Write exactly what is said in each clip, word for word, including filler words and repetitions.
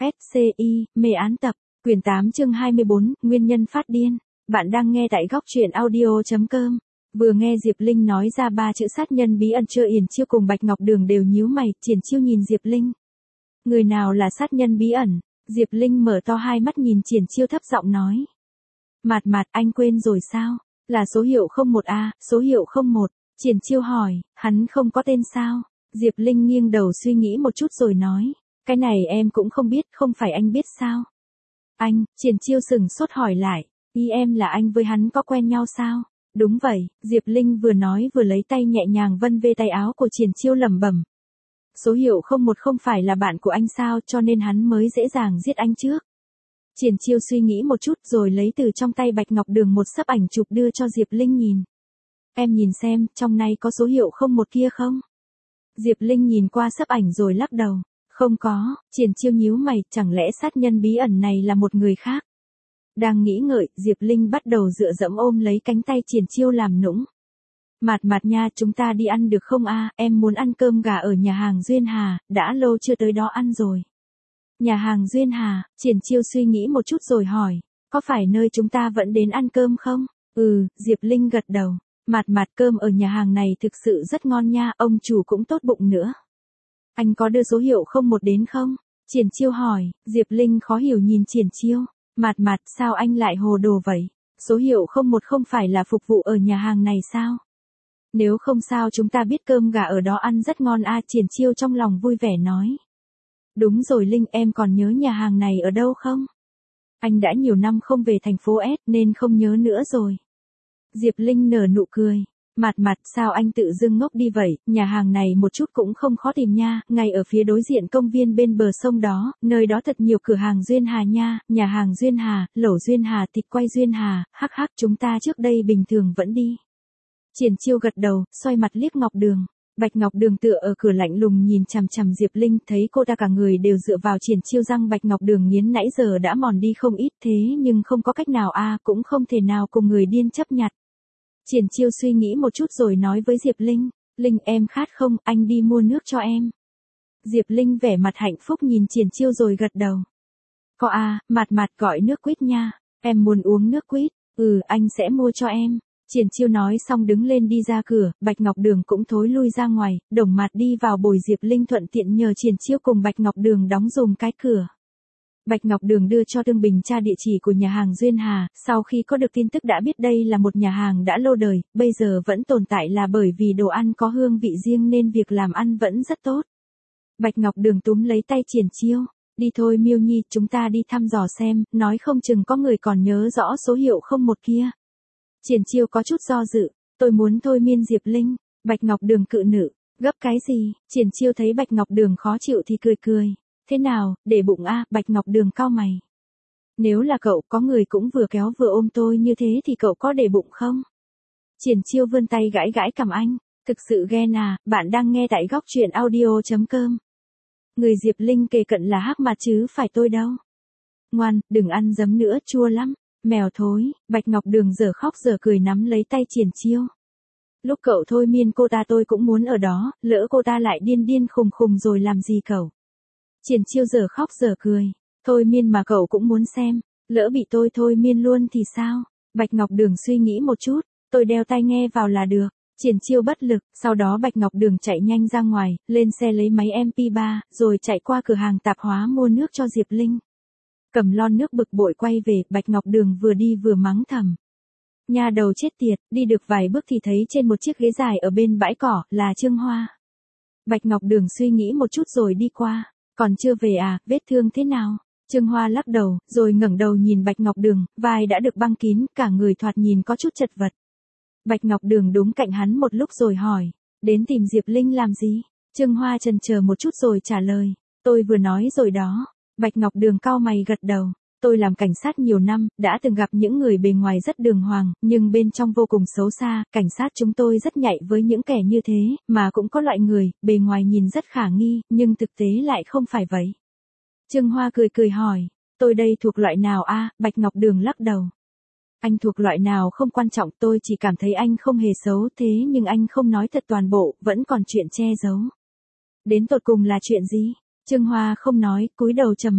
ét xê i, mê án tập, quyển tám chương hai mươi bốn, nguyên nhân phát điên. Bạn đang nghe tại góc truyện audio.com. Vừa nghe Diệp Linh nói ra ba chữ sát nhân bí ẩn, Trơ Yển Chiêu cùng Bạch Ngọc Đường đều nhíu mày. Triển Chiêu nhìn Diệp Linh. Người nào là sát nhân bí ẩn? Diệp Linh mở to hai mắt nhìn Triển Chiêu thấp giọng nói. Mạt mạt, anh quên rồi sao? Là số hiệu không một a, số hiệu không một. Triển Chiêu hỏi, hắn không có tên sao? Diệp Linh nghiêng đầu suy nghĩ một chút rồi nói. Cái này em cũng không biết, không phải anh biết sao? Anh, Triển Chiêu sừng sốt hỏi lại. Ý em là anh với hắn có quen nhau sao? Đúng vậy, Diệp Linh vừa nói vừa lấy tay nhẹ nhàng vân vê tay áo của Triển Chiêu lẩm bẩm. Số hiệu không một không phải là bạn của anh sao, cho nên hắn mới dễ dàng giết anh trước. Triển Chiêu suy nghĩ một chút rồi lấy từ trong tay Bạch Ngọc Đường một xấp ảnh chụp đưa cho Diệp Linh nhìn. Em nhìn xem, trong này có số hiệu không một kia không? Diệp Linh nhìn qua xấp ảnh rồi lắc đầu. Không có. Triển Chiêu nhíu mày, chẳng lẽ sát nhân bí ẩn này là một người khác? Đang nghĩ ngợi, Diệp Linh bắt đầu dựa dẫm ôm lấy cánh tay Triển Chiêu làm nũng. Mạt mạt nha, chúng ta đi ăn được không a? Em muốn ăn cơm gà ở nhà hàng Duyên Hà, đã lâu chưa tới đó ăn rồi. Nhà hàng Duyên Hà? Triển Chiêu suy nghĩ một chút rồi hỏi, có phải nơi chúng ta vẫn đến ăn cơm không? Ừ, Diệp Linh gật đầu. Mạt mạt, cơm ở nhà hàng này thực sự rất ngon nha, ông chủ cũng tốt bụng nữa. Anh có đưa số hiệu không một đến không? Triển Chiêu hỏi. Diệp Linh khó hiểu nhìn Triển Chiêu. Mạt mạt, sao anh lại hồ đồ vậy? Số hiệu không một không phải là phục vụ ở nhà hàng này sao? Nếu không sao chúng ta biết cơm gà ở đó ăn rất ngon a. Triển Chiêu trong lòng vui vẻ nói. Đúng rồi Linh, em còn nhớ nhà hàng này ở đâu không? Anh đã nhiều năm không về thành phố S nên không nhớ nữa rồi. Diệp Linh nở nụ cười. Mạt mạt, sao anh tự dưng ngốc đi vậy? Nhà hàng này một chút cũng không khó tìm nha, ngay ở phía đối diện công viên bên bờ sông đó, nơi đó thật nhiều cửa hàng Duyên Hà nha, nhà hàng Duyên Hà, lẩu Duyên Hà, thịt quay Duyên Hà, hắc hắc, chúng ta trước đây bình thường vẫn đi. Triển Chiêu gật đầu, xoay mặt liếc Ngọc Đường. Bạch Ngọc Đường tựa ở cửa lạnh lùng nhìn chằm chằm Diệp Linh, thấy cô ta cả người đều dựa vào Triển Chiêu, răng Bạch Ngọc Đường nghiến nãy giờ đã mòn đi không ít, thế nhưng không có cách nào a, cũng không thể nào cùng người điên chấp nhặt. Triển Chiêu suy nghĩ một chút rồi nói với Diệp Linh, Linh em khát không, anh đi mua nước cho em. Diệp Linh vẻ mặt hạnh phúc nhìn Triển Chiêu rồi gật đầu. Có à, mạt mạt gọi nước quýt nha, em muốn uống nước quýt, ừ anh sẽ mua cho em. Triển Chiêu nói xong đứng lên đi ra cửa, Bạch Ngọc Đường cũng thối lui ra ngoài, Đồng Mạt đi vào bồi Diệp Linh thuận tiện nhờ Triển Chiêu cùng Bạch Ngọc Đường đóng dùm cái cửa. Bạch Ngọc Đường đưa cho Tương Bình tra địa chỉ của nhà hàng Duyên Hà, sau khi có được tin tức đã biết đây là một nhà hàng đã lâu đời, bây giờ vẫn tồn tại là bởi vì đồ ăn có hương vị riêng nên việc làm ăn vẫn rất tốt. Bạch Ngọc Đường túm lấy tay Triển Chiêu, đi thôi Miêu Nhi, chúng ta đi thăm dò xem, nói không chừng có người còn nhớ rõ số hiệu không một kia. Triển Chiêu có chút do dự, tôi muốn thôi miên Diệp Linh. Bạch Ngọc Đường cự nữ, gấp cái gì? Triển Chiêu thấy Bạch Ngọc Đường khó chịu thì cười cười. Thế nào, để bụng a? Bạch Ngọc Đường cau mày. Nếu là cậu, có người cũng vừa kéo vừa ôm tôi như thế thì cậu có để bụng không? Triển Chiêu vươn tay gãi gãi cằm anh. Thực sự ghen à, bạn đang nghe tại góc truyện audio.com. Người Diệp Linh kề cận là Hắc Mạt chứ phải tôi đâu. Ngoan, đừng ăn giấm nữa, chua lắm. Mèo thối. Bạch Ngọc Đường giờ khóc giờ cười nắm lấy tay Triển Chiêu. Lúc cậu thôi miên cô ta tôi cũng muốn ở đó, lỡ cô ta lại điên điên khùng khùng rồi làm gì cậu? Triển Chiêu giờ khóc giờ cười. Thôi miên mà cậu cũng muốn xem, lỡ bị tôi thôi miên luôn thì sao? Bạch Ngọc Đường suy nghĩ một chút, tôi đeo tai nghe vào là được. Triển Chiêu bất lực, sau đó Bạch Ngọc Đường chạy nhanh ra ngoài, lên xe lấy máy em pê ba, rồi chạy qua cửa hàng tạp hóa mua nước cho Diệp Linh. Cầm lon nước bực bội quay về, Bạch Ngọc Đường vừa đi vừa mắng thầm. Nhà đầu chết tiệt, đi được vài bước thì thấy trên một chiếc ghế dài ở bên bãi cỏ, là Trương Hoa. Bạch Ngọc Đường suy nghĩ một chút rồi đi qua. Còn chưa về à, vết thương thế nào? Trương Hoa lắc đầu, rồi ngẩng đầu nhìn Bạch Ngọc Đường, vai đã được băng kín, cả người thoạt nhìn có chút chật vật. Bạch Ngọc Đường đúng cạnh hắn một lúc rồi hỏi, đến tìm Diệp Linh làm gì? Trương Hoa chần chờ một chút rồi trả lời, tôi vừa nói rồi đó. Bạch Ngọc Đường cau mày gật đầu, tôi làm cảnh sát nhiều năm, đã từng gặp những người bề ngoài rất đường hoàng, nhưng bên trong vô cùng xấu xa, cảnh sát chúng tôi rất nhạy với những kẻ như thế, mà cũng có loại người, bề ngoài nhìn rất khả nghi, nhưng thực tế lại không phải vậy. Trương Hoa cười cười hỏi, tôi đây thuộc loại nào a? Bạch Ngọc Đường lắc đầu. Anh thuộc loại nào không quan trọng, tôi chỉ cảm thấy anh không hề xấu, thế nhưng anh không nói thật toàn bộ, vẫn còn chuyện che giấu. Đến tột cùng là chuyện gì? Trương Hoa không nói, cúi đầu trầm mặc.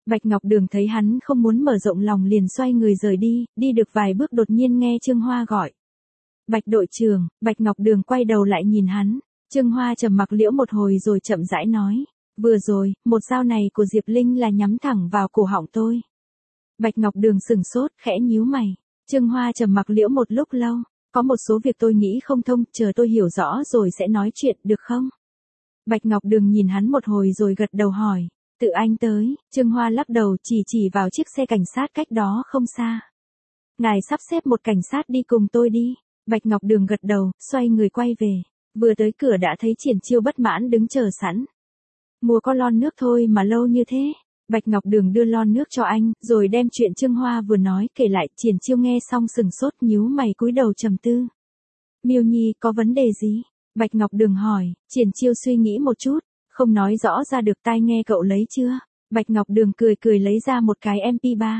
Bạch Ngọc Đường thấy hắn không muốn mở rộng lòng liền xoay người rời đi, đi được vài bước đột nhiên nghe Trương Hoa gọi. Bạch đội trưởng. Bạch Ngọc Đường quay đầu lại nhìn hắn. Trương Hoa trầm mặc liễu một hồi rồi chậm rãi nói. Vừa rồi, một dao này của Diệp Linh là nhắm thẳng vào cổ họng tôi. Bạch Ngọc Đường sừng sốt, khẽ nhíu mày. Trương Hoa trầm mặc liễu một lúc lâu. Có một số việc tôi nghĩ không thông, chờ tôi hiểu rõ rồi sẽ nói chuyện, được không? Bạch Ngọc Đường nhìn hắn một hồi rồi gật đầu hỏi. Tự anh tới. Trương Hoa lắc đầu chỉ chỉ vào chiếc xe cảnh sát cách đó không xa. Ngài sắp xếp một cảnh sát đi cùng tôi đi. Bạch Ngọc Đường gật đầu, xoay người quay về. Vừa tới cửa đã thấy Triển Chiêu bất mãn đứng chờ sẵn. Mua có lon nước thôi mà lâu như thế. Bạch Ngọc Đường đưa lon nước cho anh, rồi đem chuyện Trương Hoa vừa nói kể lại. Triển Chiêu nghe xong sừng sốt nhíu mày cúi đầu trầm tư. Miêu Nhi có vấn đề gì? Bạch Ngọc Đường hỏi. Triển Chiêu suy nghĩ một chút, không nói rõ ra được. Tai nghe cậu lấy chưa? Bạch Ngọc Đường cười cười lấy ra một cái em pê ba.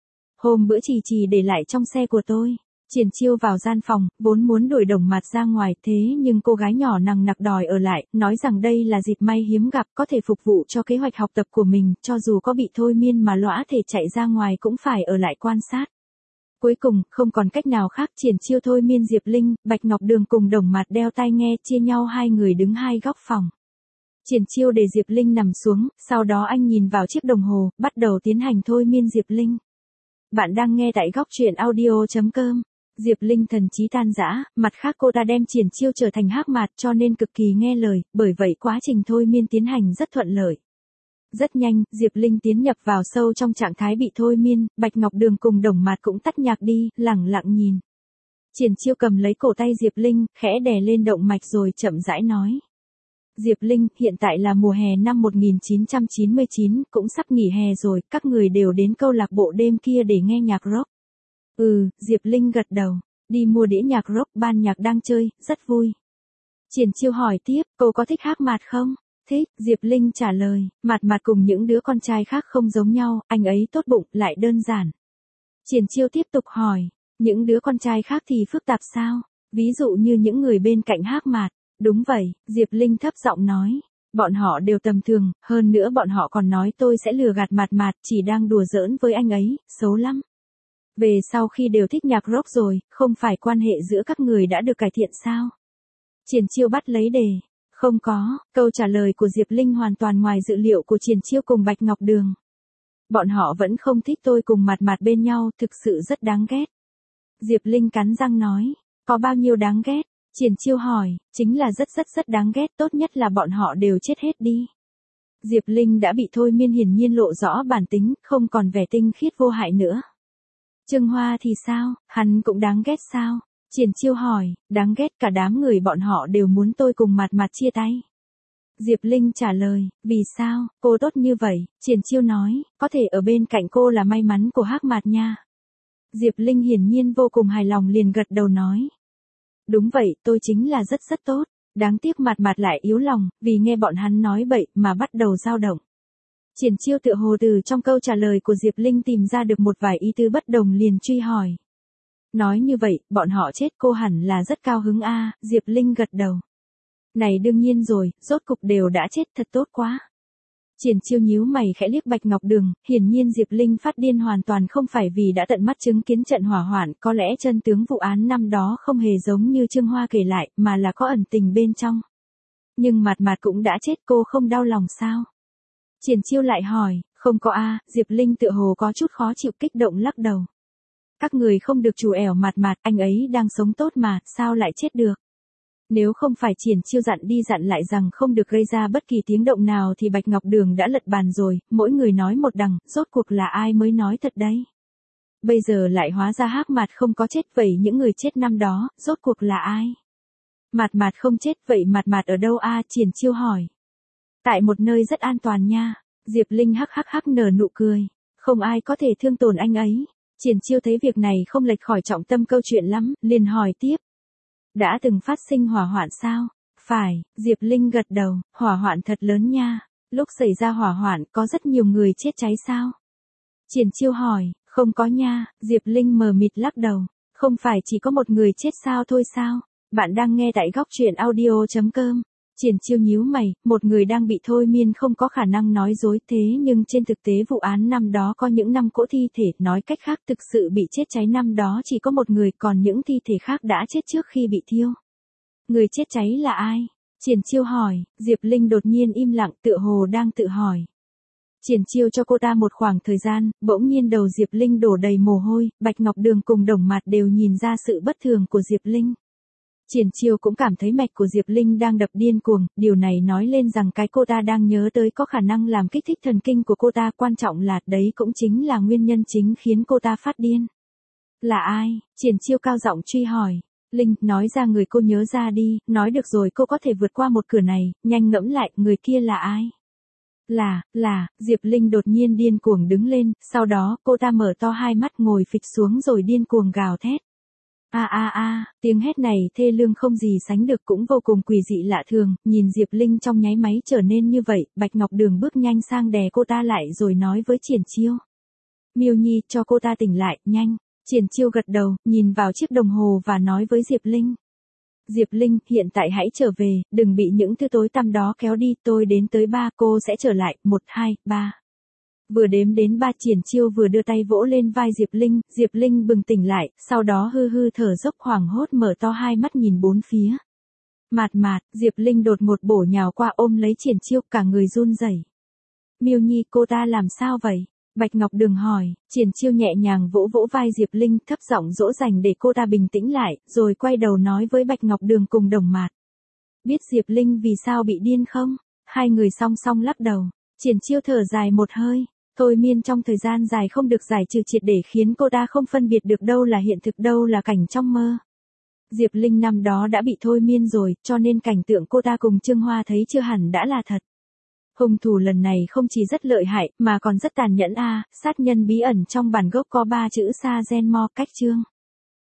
Hôm bữa Trì Trì để lại trong xe của tôi. Triển Chiêu vào gian phòng, vốn muốn đuổi Đồng Mạt ra ngoài, thế nhưng cô gái nhỏ nằng nặc đòi ở lại, nói rằng đây là dịp may hiếm gặp, có thể phục vụ cho kế hoạch học tập của mình, cho dù có bị thôi miên mà lõa thể chạy ra ngoài cũng phải ở lại quan sát. Cuối cùng, không còn cách nào khác, Triển Chiêu thôi miên Diệp Linh, Bạch Ngọc Đường cùng Đồng Mạt đeo tai nghe, chia nhau hai người đứng hai góc phòng. Triển Chiêu để Diệp Linh nằm xuống, sau đó anh nhìn vào chiếc đồng hồ, bắt đầu tiến hành thôi miên Diệp Linh. Bạn đang nghe tại góc truyện audio chấm com. Diệp Linh thần trí tan rã, mặt khác cô ta đem Triển Chiêu trở thành hắc mạt cho nên cực kỳ nghe lời, bởi vậy quá trình thôi miên tiến hành rất thuận lợi. Rất nhanh, Diệp Linh tiến nhập vào sâu trong trạng thái bị thôi miên, Bạch Ngọc Đường cùng Đồng Mạt cũng tắt nhạc đi, lẳng lặng nhìn. Triển Chiêu cầm lấy cổ tay Diệp Linh, khẽ đè lên động mạch rồi chậm rãi nói. Diệp Linh, hiện tại là mùa hè năm một nghìn chín trăm chín mươi chín, cũng sắp nghỉ hè rồi, các người đều đến câu lạc bộ đêm kia để nghe nhạc rock. Ừ, Diệp Linh gật đầu, đi mua đĩa nhạc rock, ban nhạc đang chơi, rất vui. Triển Chiêu hỏi tiếp, cô có thích hắc mạt không? Thích, Diệp Linh trả lời, Mạt Mạt cùng những đứa con trai khác không giống nhau, anh ấy tốt bụng, lại đơn giản. Triển Chiêu tiếp tục hỏi, những đứa con trai khác thì phức tạp sao? Ví dụ như những người bên cạnh hắc mạt. Đúng vậy, Diệp Linh thấp giọng nói. Bọn họ đều tầm thường, hơn nữa bọn họ còn nói tôi sẽ lừa gạt Mạt Mạt, chỉ đang đùa giỡn với anh ấy, xấu lắm. Về sau khi đều thích nhạc rock rồi, không phải quan hệ giữa các người đã được cải thiện sao? Triển Chiêu bắt lấy đề. Không có, câu trả lời của Diệp Linh hoàn toàn ngoài dự liệu của Triển Chiêu cùng Bạch Ngọc Đường. Bọn họ vẫn không thích tôi cùng Mạt Mạt bên nhau, thực sự rất đáng ghét. Diệp Linh cắn răng nói, có bao nhiêu đáng ghét? Triển Chiêu hỏi, chính là rất rất rất đáng ghét, tốt nhất là bọn họ đều chết hết đi. Diệp Linh đã bị thôi miên hiển nhiên lộ rõ bản tính, không còn vẻ tinh khiết vô hại nữa. Trương Hoa thì sao, hắn cũng đáng ghét sao? Triển Chiêu hỏi, đáng ghét, cả đám người bọn họ đều muốn tôi cùng Mạt Mạt chia tay. Diệp Linh trả lời, vì sao, cô tốt như vậy? Triển Chiêu nói, có thể ở bên cạnh cô là may mắn của hắc mạt nha. Diệp Linh hiển nhiên vô cùng hài lòng liền gật đầu nói. Đúng vậy, tôi chính là rất rất tốt, đáng tiếc Mạt Mạt lại yếu lòng, vì nghe bọn hắn nói bậy mà bắt đầu dao động. Triển Chiêu tựa hồ từ trong câu trả lời của Diệp Linh tìm ra được một vài ý tứ bất đồng liền truy hỏi. Nói như vậy, bọn họ chết cô hẳn là rất cao hứng a. Diệp Linh gật đầu. Này đương nhiên rồi, rốt cục đều đã chết, thật tốt quá. Triển Chiêu nhíu mày khẽ liếc Bạch Ngọc Đường, hiển nhiên Diệp Linh phát điên hoàn toàn không phải vì đã tận mắt chứng kiến trận hỏa hoạn, có lẽ chân tướng vụ án năm đó không hề giống như Trương Hoa kể lại, mà là có ẩn tình bên trong. Nhưng Mạt Mạt cũng đã chết, cô không đau lòng sao? Triển Chiêu lại hỏi, không có a. Diệp Linh tựa hồ có chút khó chịu kích động lắc đầu. Các người không được trù ẻo Mạt Mạt, anh ấy đang sống tốt mà, sao lại chết được? Nếu không phải Triển Chiêu dặn đi dặn lại rằng không được gây ra bất kỳ tiếng động nào thì Bạch Ngọc Đường đã lật bàn rồi, mỗi người nói một đằng, rốt cuộc là ai mới nói thật đấy? Bây giờ lại hóa ra hắc mạt không có chết, vậy những người chết năm đó, rốt cuộc là ai? Mạt Mạt không chết, vậy Mạt Mạt ở đâu a? Triển Chiêu hỏi. Tại một nơi rất an toàn nha. Diệp Linh hắc hắc hắc nở nụ cười. Không ai có thể thương tổn anh ấy. Triển Chiêu thấy việc này không lệch khỏi trọng tâm câu chuyện lắm, liền hỏi tiếp. Đã từng phát sinh hỏa hoạn sao? Phải, Diệp Linh gật đầu, hỏa hoạn thật lớn nha. Lúc xảy ra hỏa hoạn có rất nhiều người chết cháy sao? Triển Chiêu hỏi, không có nha. Diệp Linh mờ mịt lắc đầu. Không phải chỉ có một người chết sao thôi sao? Bạn đang nghe tại góc truyện audio chấm com. Triển Chiêu nhíu mày, một người đang bị thôi miên không có khả năng nói dối, thế nhưng trên thực tế vụ án năm đó có những năm cỗ thi thể, nói cách khác thực sự bị chết cháy năm đó chỉ có một người, còn những thi thể khác đã chết trước khi bị thiêu. Người chết cháy là ai? Triển Chiêu hỏi. Diệp Linh đột nhiên im lặng, tựa hồ đang tự hỏi. Triển Chiêu cho cô ta một khoảng thời gian, bỗng nhiên đầu Diệp Linh đổ đầy mồ hôi, Bạch Ngọc Đường cùng Đồng Mạt đều nhìn ra sự bất thường của Diệp Linh. Triển Chiêu cũng cảm thấy mạch của Diệp Linh đang đập điên cuồng, điều này nói lên rằng cái cô ta đang nhớ tới có khả năng làm kích thích thần kinh của cô ta, quan trọng là đấy cũng chính là nguyên nhân chính khiến cô ta phát điên. Là ai? Triển Chiêu cao giọng truy hỏi. Linh, nói ra người cô nhớ ra đi, nói được rồi cô có thể vượt qua một cửa này, nhanh ngẫm lại, người kia là ai? Là, là, Diệp Linh đột nhiên điên cuồng đứng lên, sau đó cô ta mở to hai mắt ngồi phịch xuống rồi điên cuồng gào thét. A a a, tiếng hét này thê lương không gì sánh được, cũng vô cùng quỷ dị lạ thường, nhìn Diệp Linh trong nháy máy trở nên như vậy, Bạch Ngọc Đường bước nhanh sang đè cô ta lại rồi nói với Triển Chiêu. Miêu Nhi, cho cô ta tỉnh lại, nhanh. Triển Chiêu gật đầu, nhìn vào chiếc đồng hồ và nói với Diệp Linh. Diệp Linh, hiện tại hãy trở về, đừng bị những thứ tối tăm đó kéo đi, tôi đến tới ba, cô sẽ trở lại, một, hai, ba. Vừa đếm đến ba, Triển Chiêu vừa đưa tay vỗ lên vai Diệp Linh, Diệp Linh bừng tỉnh lại, sau đó hư hư thở dốc hoảng hốt mở to hai mắt nhìn bốn phía. Mạt Mạt, Diệp Linh đột ngột bổ nhào qua ôm lấy Triển Chiêu, cả người run rẩy. Miêu Nhi, cô ta làm sao vậy? Bạch Ngọc Đường hỏi. Triển Chiêu nhẹ nhàng vỗ vỗ vai Diệp Linh, thấp giọng dỗ dành để cô ta bình tĩnh lại, rồi quay đầu nói với Bạch Ngọc Đường cùng Đồng Mạt. Biết Diệp Linh vì sao bị điên không? Hai người song song lắc đầu. Triển Chiêu thở dài một hơi. Thôi miên trong thời gian dài không được giải trừ triệt để khiến cô ta không phân biệt được đâu là hiện thực đâu là cảnh trong mơ. Diệp Linh năm đó đã bị thôi miên rồi, cho nên cảnh tượng cô ta cùng Trương Hoa thấy chưa hẳn đã là thật. Hung thủ lần này không chỉ rất lợi hại, mà còn rất tàn nhẫn a, sát nhân bí ẩn trong bản gốc có ba chữ Sa Gen Mo cách chương.